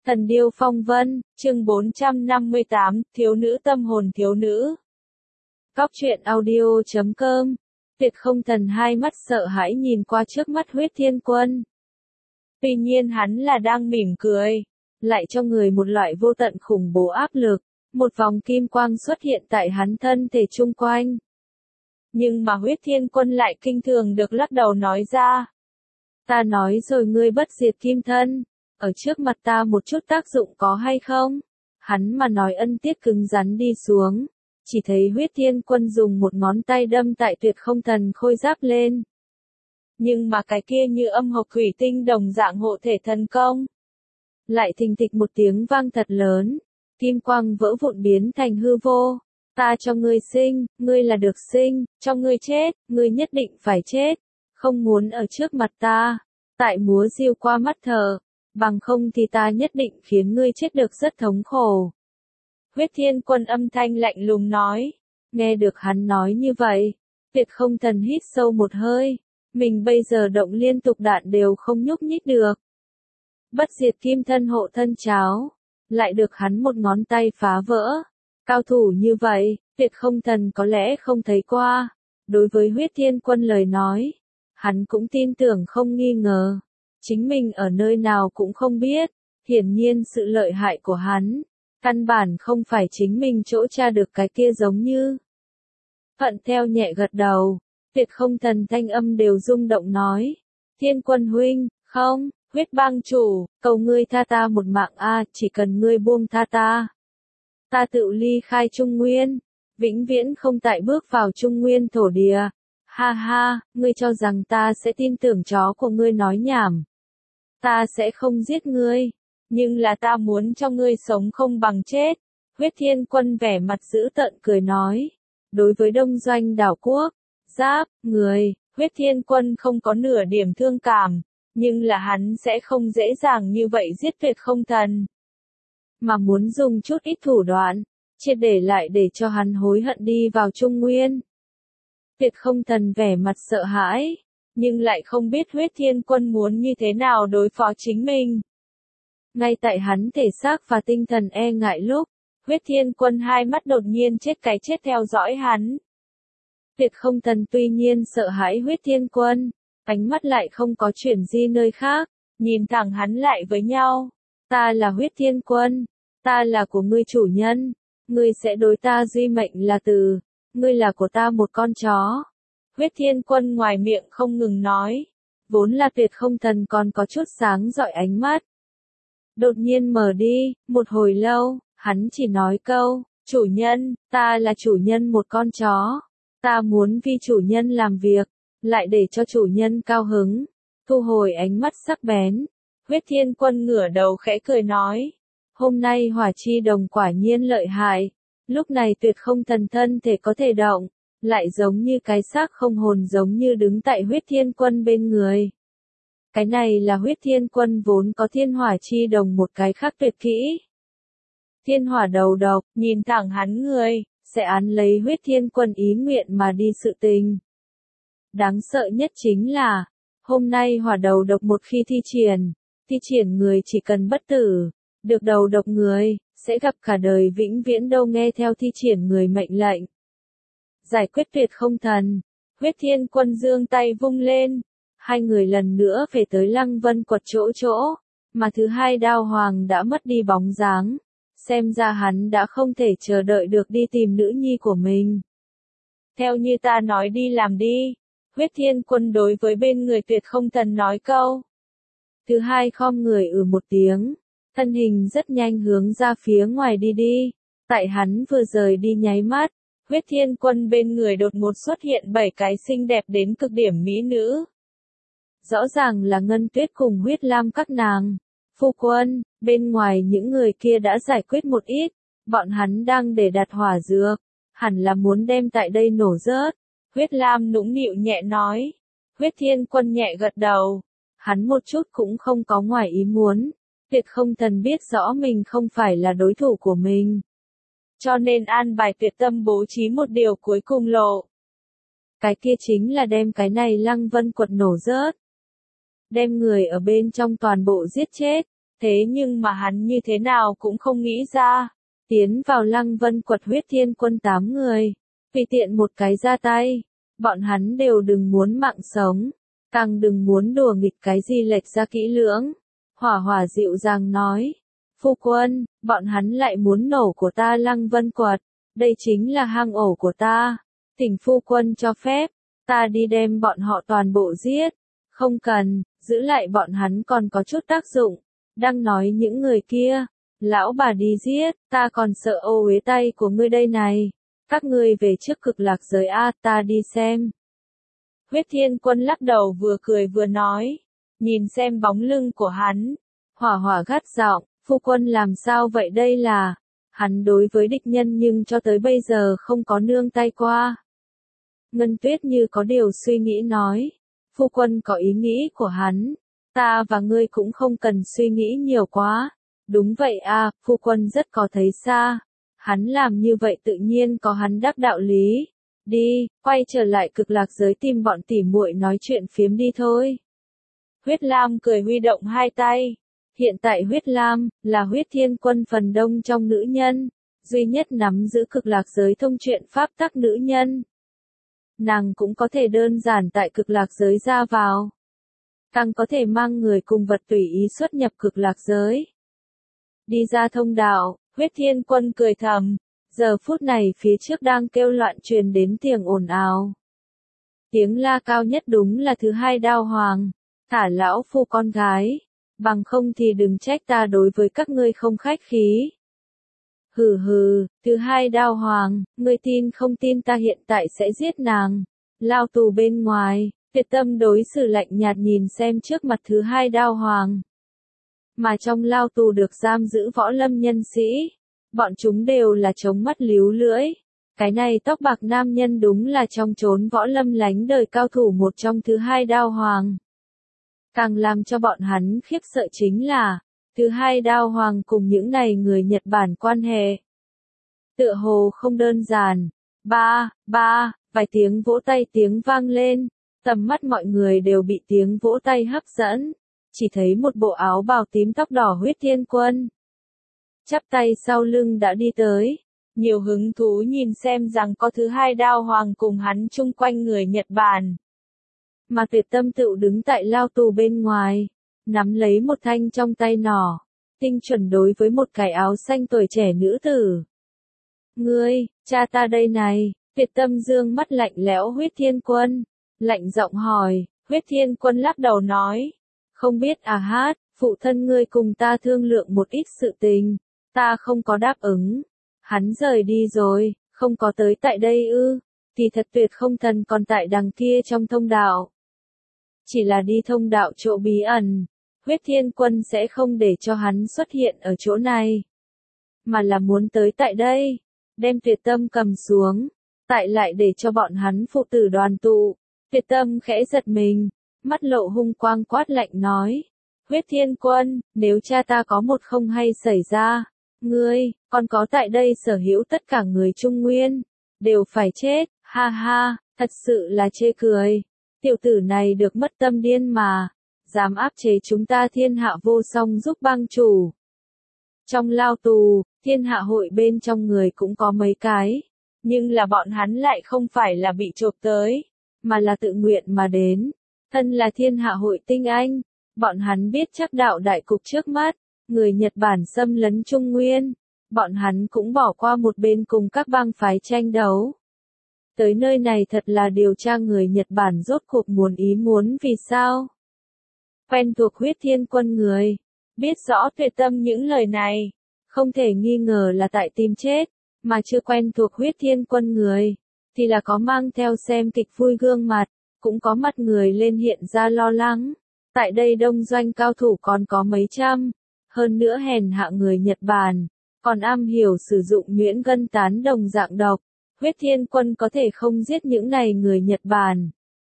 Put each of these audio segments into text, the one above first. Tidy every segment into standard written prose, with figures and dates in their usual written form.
Thần điêu phong vân, chương 458, thiếu nữ tâm hồn thiếu nữ. Cóc truyện audio.com. Tuyệt không thần hai mắt sợ hãi nhìn qua trước mắt Huyết Thiên Quân. Tuy nhiên hắn là đang mỉm cười, lại cho người một loại vô tận khủng bố áp lực, một vòng kim quang xuất hiện tại hắn thân thể chung quanh. Nhưng mà Huyết Thiên Quân lại kinh thường được lắc đầu nói ra. Ta nói rồi ngươi bất diệt kim thân. Ở trước mặt ta một chút tác dụng có hay không? Hắn mà nói ân tiết cứng rắn đi xuống. Chỉ thấy Huyết Thiên Quân dùng một ngón tay đâm tại Tuyệt Không Thần khôi giáp lên. Nhưng mà cái kia như âm hộc thủy tinh đồng dạng hộ thể thần công. Lại thình thịch một tiếng vang thật lớn. Kim quang vỡ vụn biến thành hư vô. Ta cho ngươi sinh, ngươi là được sinh, cho ngươi chết, ngươi nhất định phải chết. Không muốn ở trước mặt ta. Tại múa diêu qua mắt thờ. Bằng không thì ta nhất định khiến ngươi chết được rất thống khổ. Huyết Thiên Quân âm thanh lạnh lùng nói. Nghe được hắn nói như vậy, Tuyệt Không Thần hít sâu một hơi. Mình bây giờ động liên tục đạn đều không nhúc nhích được. Bất diệt kim thân hộ thân cháo. Lại được hắn một ngón tay phá vỡ. Cao thủ như vậy, Tuyệt Không Thần có lẽ không thấy qua. Đối với Huyết Thiên Quân lời nói, hắn cũng tin tưởng không nghi ngờ. Chính mình ở nơi nào cũng không biết, hiển nhiên sự lợi hại của hắn, căn bản không phải chính mình chỗ tra được cái kia giống như. Thuận theo nhẹ gật đầu, Tuyệt Không Thần thanh âm đều rung động nói, Thiên Quân huynh, không, Huyết Bang chủ, cầu ngươi tha ta một mạng chỉ cần ngươi buông tha ta. Ta tự ly khai Trung Nguyên, vĩnh viễn không tại bước vào Trung Nguyên thổ địa. Ha ha, ngươi cho rằng ta sẽ tin tưởng chó của ngươi nói nhảm. Ta sẽ không giết ngươi, nhưng là ta muốn cho ngươi sống không bằng chết. Huyết Thiên Quân vẻ mặt dữ tợn cười nói. Đối với Đông Doanh đảo quốc, giáp, người, Huyết Thiên Quân không có nửa điểm thương cảm, nhưng là hắn sẽ không dễ dàng như vậy giết Tuyệt Không Thần. Mà muốn dùng chút ít thủ đoạn, triệt để lại để cho hắn hối hận đi vào Trung Nguyên. Tuyệt Không Thần vẻ mặt sợ hãi. Nhưng lại không biết Huyết Thiên Quân muốn như thế nào đối phó chính mình. Ngay tại hắn thể xác và tinh thần e ngại lúc, Huyết Thiên Quân hai mắt đột nhiên chết cái chết theo dõi hắn. Tuyệt Không Thần tuy nhiên sợ hãi Huyết Thiên Quân, ánh mắt lại không có chuyển di nơi khác, nhìn thẳng hắn lại với nhau. Ta là Huyết Thiên Quân, ta là của ngươi chủ nhân, ngươi sẽ đối ta duy mệnh là từ, ngươi là của ta một con chó. Huyết Thiên Quân ngoài miệng không ngừng nói, vốn là Tuyệt Không Thần còn có chút sáng rọi ánh mắt. Đột nhiên mở đi, một hồi lâu, hắn chỉ nói câu, chủ nhân, ta là chủ nhân một con chó, ta muốn vì chủ nhân làm việc, lại để cho chủ nhân cao hứng, thu hồi ánh mắt sắc bén. Huyết Thiên Quân ngửa đầu khẽ cười nói, hôm nay hỏa chi đồng quả nhiên lợi hại, lúc này Tuyệt Không Thần thân thể có thể động. Lại giống như cái xác không hồn giống như đứng tại Huyết Thiên Quân bên người. Cái này là Huyết Thiên Quân vốn có thiên hỏa chi đồng một cái khác tuyệt kỹ. Thiên hỏa đầu độc, nhìn thẳng hắn người, sẽ án lấy Huyết Thiên Quân ý nguyện mà đi sự tình. Đáng sợ nhất chính là, hôm nay hỏa đầu độc một khi thi triển người chỉ cần bất tử, được đầu độc người, sẽ gặp cả đời vĩnh viễn đâu nghe theo thi triển người mệnh lệnh. Giải quyết Tuyệt Không Thần, Huyết Thiên Quân giương tay vung lên, hai người lần nữa về tới Lăng Vân Quật chỗ, mà thứ hai Đao Hoàng đã mất đi bóng dáng, xem ra hắn đã không thể chờ đợi được đi tìm nữ nhi của mình. Theo như ta nói đi làm đi, Huyết Thiên Quân đối với bên người Tuyệt Không Thần nói câu. Thứ hai khom người một tiếng, thân hình rất nhanh hướng ra phía ngoài đi, tại hắn vừa rời đi nháy mắt. Huyết Thiên Quân bên người đột ngột xuất hiện 7 cái xinh đẹp đến cực điểm mỹ nữ. Rõ ràng là Ngân Tuyết cùng Huyết Lam các nàng. Phu quân, bên ngoài những người kia đã giải quyết một ít, bọn hắn đang để đặt hỏa dược, hẳn là muốn đem tại đây nổ rớt. Huyết Lam nũng nịu nhẹ nói. Huyết Thiên Quân nhẹ gật đầu. Hắn một chút cũng không có ngoài ý muốn. Tuyệt Không Thần biết rõ mình không phải là đối thủ của mình. Cho nên an bài Tuyệt Tâm bố trí một điều cuối cùng lộ. Cái kia chính là đem cái này Lăng Vân Quật nổ rớt. Đem người ở bên trong toàn bộ giết chết, Thế nhưng mà hắn như thế nào cũng không nghĩ ra. Tiến vào Lăng Vân quật huyết thiên quân 8 người. Tùy tiện một cái ra tay. Bọn hắn đều đừng muốn mạng sống. Càng đừng muốn đùa nghịch cái gì lệch ra kỹ lưỡng. Hỏa Hỏa dịu dàng nói. Phu quân, bọn hắn lại muốn nổ của ta Lăng Vân quật. Đây chính là hang ổ của ta. Thỉnh phu quân cho phép. Ta đi đem bọn họ toàn bộ giết. Không cần, giữ lại bọn hắn còn có chút tác dụng. Đang nói những người kia. Lão bà đi giết, ta còn sợ ô uế tay của ngươi đây này. Các ngươi về trước Cực Lạc giới a, ta đi xem. Huyết Thiên Quân lắc đầu vừa cười vừa nói. Nhìn xem bóng lưng của hắn. Hỏa Hỏa gắt giọng, phu quân làm sao vậy đây là. Hắn đối với địch nhân nhưng cho tới bây giờ không có nương tay qua. Ngân Tuyết như có điều suy nghĩ nói. Phu quân có ý nghĩ của hắn. Ta và ngươi cũng không cần suy nghĩ nhiều quá. Đúng vậy à, phu quân rất có thấy xa. Hắn làm như vậy tự nhiên có hắn đắc đạo lý. Đi, quay trở lại Cực Lạc giới tìm bọn tỉ muội nói chuyện phiếm đi thôi. Huyết Lam cười huy động hai tay. Hiện tại Huyết Lam là Huyết Thiên Quân phần đông trong nữ nhân, duy nhất nắm giữ Cực Lạc giới thông truyện pháp tắc nữ nhân. Nàng cũng có thể đơn giản tại Cực Lạc giới ra vào. Càng có thể mang người cùng vật tùy ý xuất nhập Cực Lạc giới. Đi ra thông đạo, Huyết Thiên Quân cười thầm. Giờ phút này phía trước đang kêu loạn truyền đến tiếng ồn ào. Tiếng la cao nhất đúng là thứ hai Đao Hoàng. Thả lão phu con gái. Bằng không thì đừng trách ta đối với các ngươi không khách khí. Hừ hừ, thứ hai Đao Hoàng, ngươi tin không tin ta hiện tại sẽ giết nàng. Lao tù bên ngoài, Tuyệt Tâm đối xử lạnh nhạt nhìn xem trước mặt thứ hai Đao Hoàng. Mà trong lao tù được giam giữ võ lâm nhân sĩ. Bọn chúng đều là chống mắt líu lưỡi. Cái này tóc bạc nam nhân đúng là trong chốn võ lâm lánh đời cao thủ một trong thứ hai Đao Hoàng. Càng làm cho bọn hắn khiếp sợ chính là, thứ hai Đao Hoàng cùng những này người Nhật Bản quan hệ. Tựa hồ không đơn giản. Vài tiếng vỗ tay tiếng vang lên. Tầm mắt mọi người đều bị tiếng vỗ tay hấp dẫn. Chỉ thấy một bộ áo bào tím tóc đỏ Huyết Thiên Quân. Chắp tay sau lưng đã đi tới. Nhiều hứng thú nhìn xem rằng có thứ hai Đao Hoàng cùng hắn chung quanh người Nhật Bản. Mà Tuyệt Tâm tựu đứng tại lao tù bên ngoài. Nắm lấy một thanh trong tay nỏ. Tinh chuẩn đối với một cái áo xanh tuổi trẻ nữ tử. Ngươi, cha ta đây này. Tuyệt Tâm dương mắt lạnh lẽo Huyết Thiên Quân. Lạnh giọng hỏi. Huyết Thiên Quân lắc đầu nói. Không biết à hát, phụ thân ngươi cùng ta thương lượng một ít sự tình. Ta không có đáp ứng. Hắn rời đi rồi, không có tới tại đây ư. Thì thật tuyệt không thần còn tại đằng kia trong thông đạo. Chỉ là đi thông đạo chỗ bí ẩn. Huyết Thiên Quân sẽ không để cho hắn xuất hiện ở chỗ này. Mà là muốn tới tại đây. Đem Tuyệt Tâm cầm xuống. Tại lại để cho bọn hắn phụ tử đoàn tụ. Tuyệt Tâm khẽ giật mình. Mắt lộ hung quang quát lạnh nói. Huyết Thiên Quân, nếu cha ta có một không hay xảy ra. Ngươi, còn có tại đây sở hữu tất cả người Trung Nguyên. Đều phải chết, ha ha, thật sự là chê cười. Tiểu tử này được mất tâm điên mà. Dám áp chế chúng ta Thiên Hạ Vô Song giúp bang chủ. Trong lao tù, Thiên Hạ hội bên trong người cũng có mấy cái. Nhưng là bọn hắn lại không phải là bị chộp tới. Mà là tự nguyện mà đến. Thân là Thiên Hạ hội tinh anh. Bọn hắn biết chắc đạo đại cục trước mắt. Người Nhật Bản xâm lấn Trung Nguyên. Bọn hắn cũng bỏ qua một bên cùng các bang phái tranh đấu. Tới nơi này thật là điều tra người Nhật Bản rốt cuộc muốn vì sao. Quen thuộc Huyết Thiên Quân người. Biết rõ Tuyệt Tâm những lời này. Không thể nghi ngờ là tại tìm chết. Mà chưa quen thuộc Huyết Thiên Quân người. Thì là có mang theo xem kịch vui gương mặt. Cũng có mặt người lên hiện ra lo lắng. Tại đây đông doanh cao thủ còn có mấy trăm. Hơn nữa hèn hạ người Nhật Bản. Còn am hiểu sử dụng nhuyễn gân tán đồng dạng độc. Huyết Thiên Quân có thể không giết những này người Nhật Bản.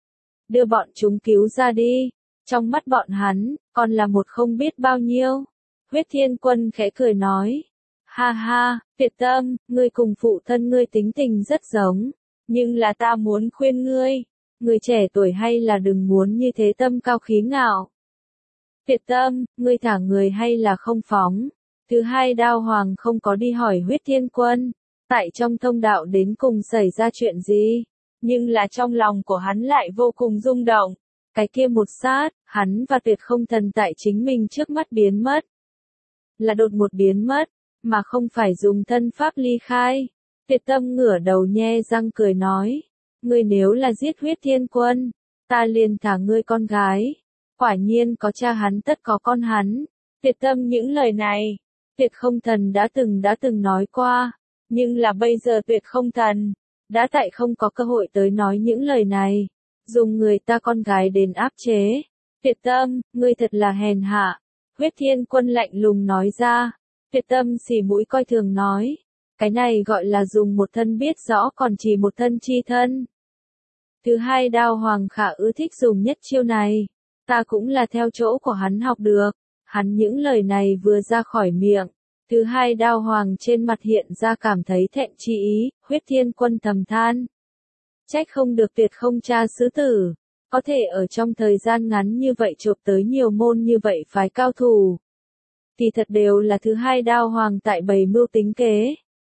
Đưa bọn chúng cứu ra đi. Trong mắt bọn hắn, còn là một không biết bao nhiêu. Huyết Thiên Quân khẽ cười nói. Ha ha, Tuyệt Tâm, ngươi cùng phụ thân ngươi tính tình rất giống. Nhưng là ta muốn khuyên ngươi. Người trẻ tuổi hay là đừng muốn như thế tâm cao khí ngạo. Tuyệt Tâm, ngươi thả người hay là không phóng? Thứ hai Đao Hoàng không có đi hỏi Huyết Thiên Quân, tại trong thông đạo đến cùng xảy ra chuyện gì, nhưng là trong lòng của hắn lại vô cùng rung động. Cái kia một sát, hắn và Tuyệt Không Thần tại chính mình trước mắt biến mất. Là đột một biến mất, mà không phải dùng thân pháp ly khai. Tuyệt Tâm ngửa đầu nhe răng cười nói, ngươi nếu là giết Huyết Thiên Quân, ta liền thả ngươi con gái. Quả nhiên có cha hắn tất có con hắn. Tuyệt Tâm những lời này, Tuyệt Không Thần đã từng nói qua, nhưng là bây giờ Tuyệt Không Thần đã tại không có cơ hội tới nói những lời này, dùng người ta con gái đến áp chế. Tuyệt Tâm, ngươi thật là hèn hạ. Huyết Thiên Quân lạnh lùng nói ra. Tuyệt Tâm xì mũi coi thường nói, cái này gọi là dùng một thân biết rõ còn chỉ một thân chi thân. Thứ hai Đao Hoàng Khả ưa thích dùng nhất chiêu này, ta cũng là theo chỗ của hắn học được. Hắn những lời này vừa ra khỏi miệng, thứ hai Đao Hoàng trên mặt hiện ra cảm thấy thẹn chi ý. Huyết Thiên Quân thầm than, trách không được Tuyệt Không cha sứ tử, có thể ở trong thời gian ngắn như vậy chộp tới nhiều môn như vậy phái cao thủ. Thì thật đều là thứ hai Đao Hoàng tại bày mưu tính kế.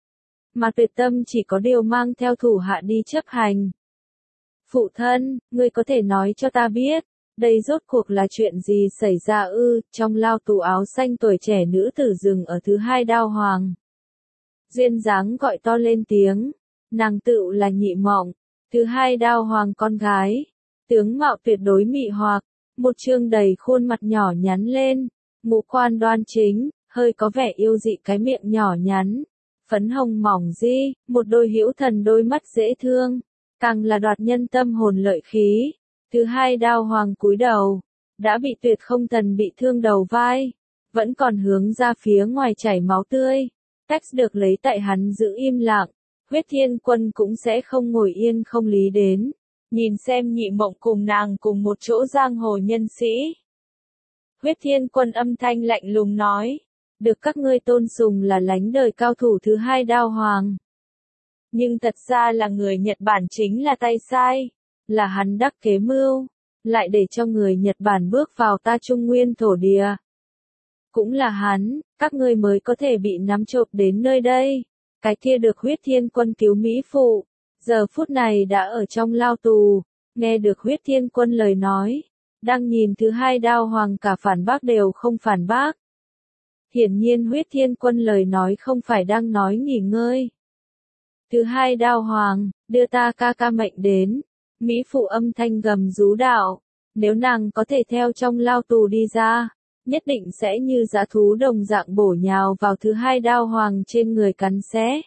Mà Tuyệt Tâm chỉ có điều mang theo thủ hạ đi chấp hành. Phụ thân, ngươi có thể nói cho ta biết, đây rốt cuộc là chuyện gì xảy ra ư? Trong lao tù áo xanh tuổi trẻ nữ tử dừng ở thứ hai Đao Hoàng. Duyên dáng gọi to lên tiếng, nàng tựu là Nhị Mộng, thứ hai Đao Hoàng con gái. Tướng mạo tuyệt đối mị hoặc, một trương đầy khuôn mặt nhỏ nhắn lên, ngũ quan đoan chính, hơi có vẻ yêu dị cái miệng nhỏ nhắn, phấn hồng mỏng di, một đôi hữu thần đôi mắt dễ thương, càng là đoạt nhân tâm hồn lợi khí. Thứ hai Đao Hoàng cúi đầu, đã bị Tuyệt Không Thần bị thương đầu vai, vẫn còn hướng ra phía ngoài chảy máu tươi. Text được lấy tại hắn giữ im lặng, Huyết Thiên Quân cũng sẽ không ngồi yên không lý đến, nhìn xem Nhị Mộng cùng nàng cùng một chỗ giang hồ nhân sĩ. Huyết Thiên Quân âm thanh lạnh lùng nói, được các ngươi tôn sùng là lánh đời cao thủ thứ hai Đao Hoàng. Nhưng thật ra là người Nhật Bản chính là tay sai, là hắn đắc kế mưu, lại để cho người Nhật Bản bước vào ta Trung Nguyên thổ địa. Cũng là hắn, các ngươi mới có thể bị nắm trộm đến nơi đây. Cái kia được Huyết Thiên Quân cứu Mỹ Phụ, giờ phút này đã ở trong lao tù, nghe được Huyết Thiên Quân lời nói, đang nhìn thứ hai Đao Hoàng cả phản bác đều không phản bác. Hiển nhiên Huyết Thiên Quân lời nói không phải đang nói nghỉ ngơi. Thứ hai Đao Hoàng, đưa ta ca ca mệnh đến. Mỹ Phụ âm thanh gầm rú đạo, nếu nàng có thể theo trong lao tù đi ra, nhất định sẽ như dã thú đồng dạng bổ nhào vào thứ hai Đao Hoàng trên người cắn xé.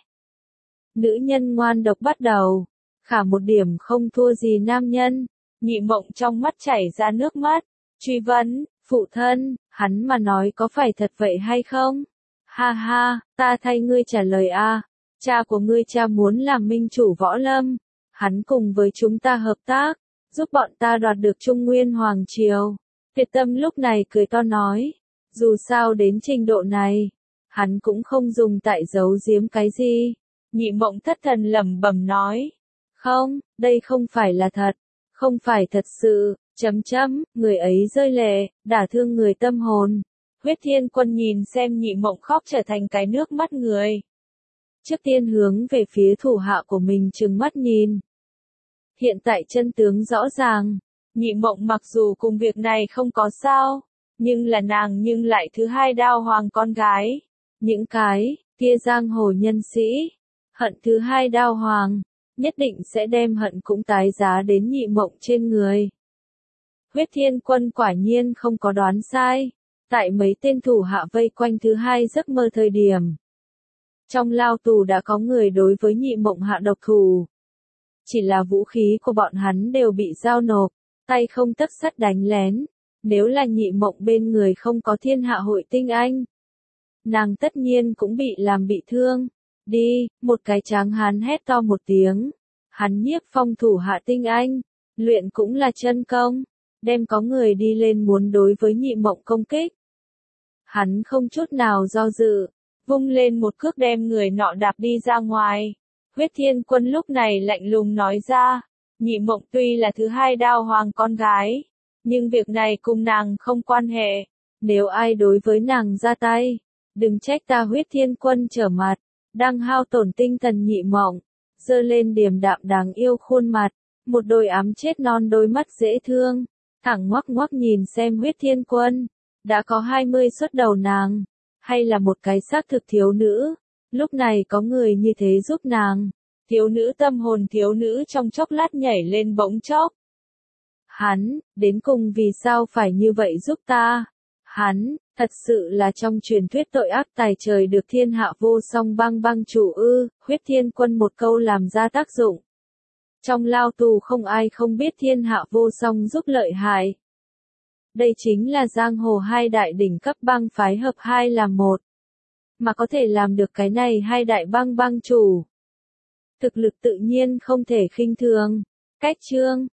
Nữ nhân ngoan độc bắt đầu, khả một điểm không thua gì nam nhân. Nhị Mộng trong mắt chảy ra nước mắt, truy vấn, phụ thân, hắn mà nói có phải thật vậy hay không? Ha ha, ta thay ngươi trả lời a. Cha của ngươi cha muốn làm minh chủ võ lâm, hắn cùng với chúng ta hợp tác, giúp bọn ta đoạt được Trung Nguyên Hoàng Triều. Tuyệt Tâm lúc này cười to nói, dù sao đến trình độ này, hắn cũng không dùng tại giấu giếm cái gì. Nhị Mộng thất thần lẩm bẩm nói, không, đây không phải là thật, không phải thật sự, người ấy rơi lệ, đả thương người tâm hồn. Huyết Thiên Quân nhìn xem Nhị Mộng khóc trở thành cái nước mắt người. Trước tiên hướng về phía thủ hạ của mình trừng mắt nhìn. Hiện tại chân tướng rõ ràng, Nhị Mộng mặc dù cùng việc này không có sao, nhưng là nàng nhưng lại thứ hai Đao Hoàng con gái. Những cái kia giang hồ nhân sĩ, hận thứ hai Đao Hoàng, nhất định sẽ đem hận cũng tái giá đến Nhị Mộng trên người. Huyết Thiên Quân quả nhiên không có đoán sai, tại mấy tên thủ hạ vây quanh thứ hai giấc mơ thời điểm. Trong lao tù đã có người đối với Nhị Mộng hạ độc thủ. Chỉ là vũ khí của bọn hắn đều bị giao nộp, tay không tấc sắt đánh lén. Nếu là Nhị Mộng bên người không có thiên hạ hội tinh anh, nàng tất nhiên cũng bị làm bị thương. Đi, một cái tráng hán hét to một tiếng. Hắn nhiếp phong thủ hạ tinh anh, luyện cũng là chân công, đem có người đi lên muốn đối với Nhị Mộng công kích. Hắn không chút nào do dự, vung lên một cước đem người nọ đạp đi ra ngoài. Huyết Thiên Quân lúc này lạnh lùng nói ra, Nhị Mộng tuy là thứ hai Đao Hoàng con gái, nhưng việc này cùng nàng không quan hệ, Nếu ai đối với nàng ra tay, đừng trách ta Huyết Thiên Quân trở mặt, đang hao tổn tinh thần Nhị Mộng, giơ lên điềm đạm đáng yêu khuôn mặt, một đôi ám chết non đôi mắt dễ thương, thẳng ngoắc ngoắc nhìn xem Huyết Thiên Quân, đã có 20 xuất đầu nàng, hay là một cái xác thực thiếu nữ, lúc này có người như thế giúp nàng, thiếu nữ tâm hồn thiếu nữ trong chốc lát nhảy lên bỗng chốc. Hắn, đến cùng vì sao phải như vậy giúp ta? Hắn, thật sự là trong truyền thuyết tội ác tài trời được thiên hạ vô song băng băng chủ ư, Huyết Thiên Quân một câu làm ra tác dụng. Trong lao tù không ai không biết thiên hạ vô song giúp lợi hại. Đây chính là giang hồ hai đại đỉnh cấp băng phái hợp hai làm một. Mà có thể làm được cái này hai đại băng băng chủ. Thực lực tự nhiên không thể khinh thường. Cách chương